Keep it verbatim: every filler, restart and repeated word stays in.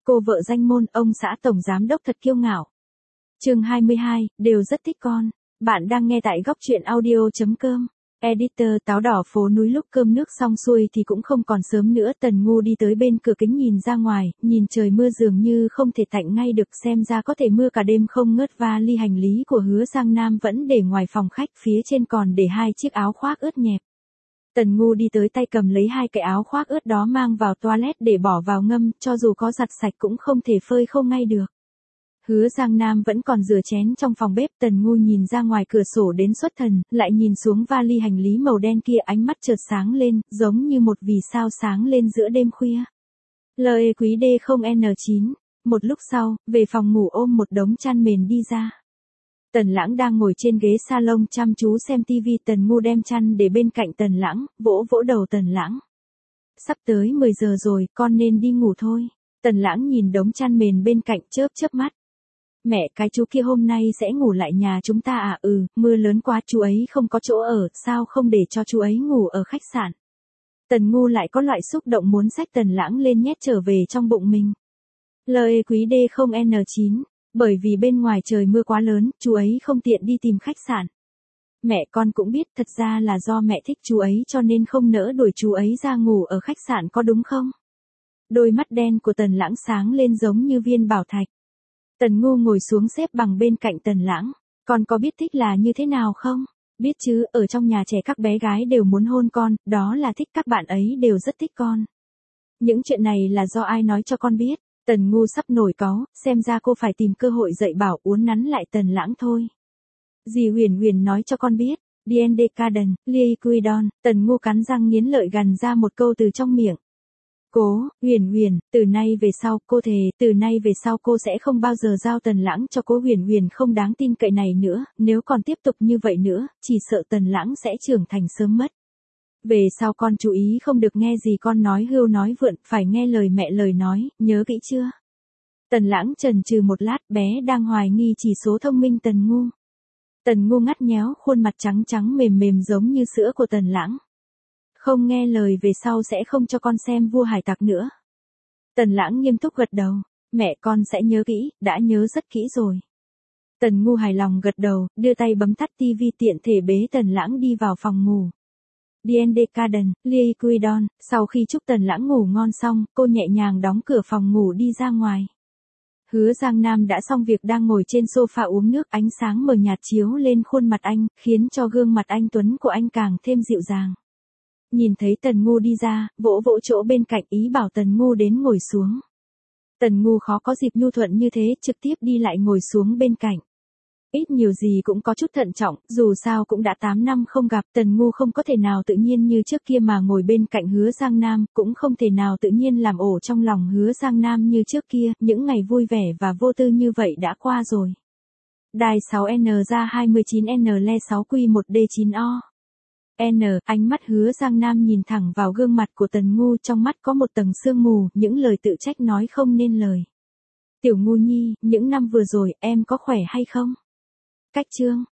Cô vợ danh môn, ông xã tổng giám đốc thật kiêu ngạo. Chương hai mươi hai, đều rất thích con. Bạn đang nghe tại góc truyện audio chấm com. Editor táo đỏ phố núi. Lúc cơm nước xong xuôi thì cũng không còn sớm nữa, Tần Ngu đi tới bên cửa kính nhìn ra ngoài, nhìn trời mưa dường như không thể tạnh ngay được, xem ra có thể mưa cả đêm không ngớt. Vali hành lý của Hứa Giang Nam vẫn để ngoài phòng khách, phía trên còn để hai chiếc áo khoác ướt nhẹp. Tần Ngu đi tới tay cầm lấy hai cái áo khoác ướt đó mang vào toilet để bỏ vào ngâm, cho dù có giặt sạch cũng không thể phơi khô ngay được. Hứa Giang Nam vẫn còn rửa chén trong phòng bếp. Tần Ngu nhìn ra ngoài cửa sổ đến xuất thần, lại nhìn xuống vali hành lý màu đen kia, ánh mắt chợt sáng lên, giống như một vì sao sáng lên giữa đêm khuya. Lê Quý D không N chín. Một lúc sau, về phòng ngủ ôm một đống chăn mền đi ra. Tần Lãng đang ngồi trên ghế salon chăm chú xem tivi. Tần Ngu đem chăn để bên cạnh Tần Lãng, vỗ vỗ đầu Tần Lãng. Sắp tới mười giờ rồi, con nên đi ngủ thôi. Tần Lãng nhìn đống chăn mền bên cạnh chớp chớp mắt. Mẹ, cái chú kia hôm nay sẽ ngủ lại nhà chúng ta à? Ừ, mưa lớn quá, chú ấy không có chỗ ở, sao không để cho chú ấy ngủ ở khách sạn? Tần Ngu lại có loại xúc động muốn xách Tần Lãng lên nhét trở về trong bụng mình. Lê Quý D không N chín. Bởi vì bên ngoài trời mưa quá lớn, chú ấy không tiện đi tìm khách sạn. Mẹ, con cũng biết, thật ra là do mẹ thích chú ấy cho nên không nỡ đuổi chú ấy ra ngủ ở khách sạn, có đúng không? Đôi mắt đen của Tần Lãng sáng lên giống như viên bảo thạch. Tần Ngu ngồi xuống xếp bằng bên cạnh Tần Lãng. Con có biết thích là như thế nào không? Biết chứ, ở trong nhà trẻ các bé gái đều muốn hôn con, đó là thích, các bạn ấy đều rất thích con. Những chuyện này là do ai nói cho con biết? Tần Ngu sắp nổi cáu, xem ra cô phải tìm cơ hội dạy bảo uốn nắn lại Tần Lãng thôi. Dì Huyền Huyền nói cho con biết. Diendecaden, Liquidon. Tần Ngu cắn răng nghiến lợi gằn ra một câu từ trong miệng. Cố, Huyền Huyền, từ nay về sau, cô thề, từ nay về sau cô sẽ không bao giờ giao Tần Lãng cho cô. Huyền Huyền không đáng tin cậy này nữa, nếu còn tiếp tục như vậy nữa, chỉ sợ Tần Lãng sẽ trưởng thành sớm mất. Về sau con chú ý không được nghe gì con nói hưu nói vượn, phải nghe lời mẹ lời nói, nhớ kỹ chưa? Tần Lãng chần chừ một lát, bé đang hoài nghi chỉ số thông minh Tần Ngu. Tần Ngu ngắt nhéo khuôn mặt trắng trắng mềm mềm giống như sữa của Tần Lãng. Không nghe lời về sau sẽ không cho con xem Vua Hải Tặc nữa. Tần Lãng nghiêm túc gật đầu. Mẹ, con sẽ nhớ kỹ, đã nhớ rất kỹ rồi. Tần Ngu hài lòng gật đầu, đưa tay bấm tắt tivi, tiện thể bế Tần Lãng đi vào phòng ngủ. Diendecaden, Liquidon. Sau khi chúc Tần Lãng ngủ ngon xong, cô nhẹ nhàng đóng cửa phòng ngủ đi ra ngoài. Hứa Giang Nam đã xong việc đang ngồi trên sofa uống nước, ánh sáng mờ nhạt chiếu lên khuôn mặt anh, khiến cho gương mặt anh tuấn của anh càng thêm dịu dàng. Nhìn thấy Tần Ngu đi ra, vỗ vỗ chỗ bên cạnh ý bảo Tần Ngu đến ngồi xuống. Tần Ngu khó có dịp nhu thuận như thế, trực tiếp đi lại ngồi xuống bên cạnh. Ít nhiều gì cũng có chút thận trọng, dù sao cũng đã tám năm không gặp, Tần Ngu không có thể nào tự nhiên như trước kia mà ngồi bên cạnh Hứa Giang Nam, cũng không thể nào tự nhiên làm ổ trong lòng Hứa Giang Nam như trước kia, những ngày vui vẻ và vô tư như vậy đã qua rồi. Đài sáu N ra hai mươi chín N le sáu Q một D chín O. N, ánh mắt Hứa Giang Nam nhìn thẳng vào gương mặt của Tần Ngu, trong mắt có một tầng sương mù, những lời tự trách nói không nên lời. Tiểu Ngu nhi, những năm vừa rồi, em có khỏe hay không? Cách chương.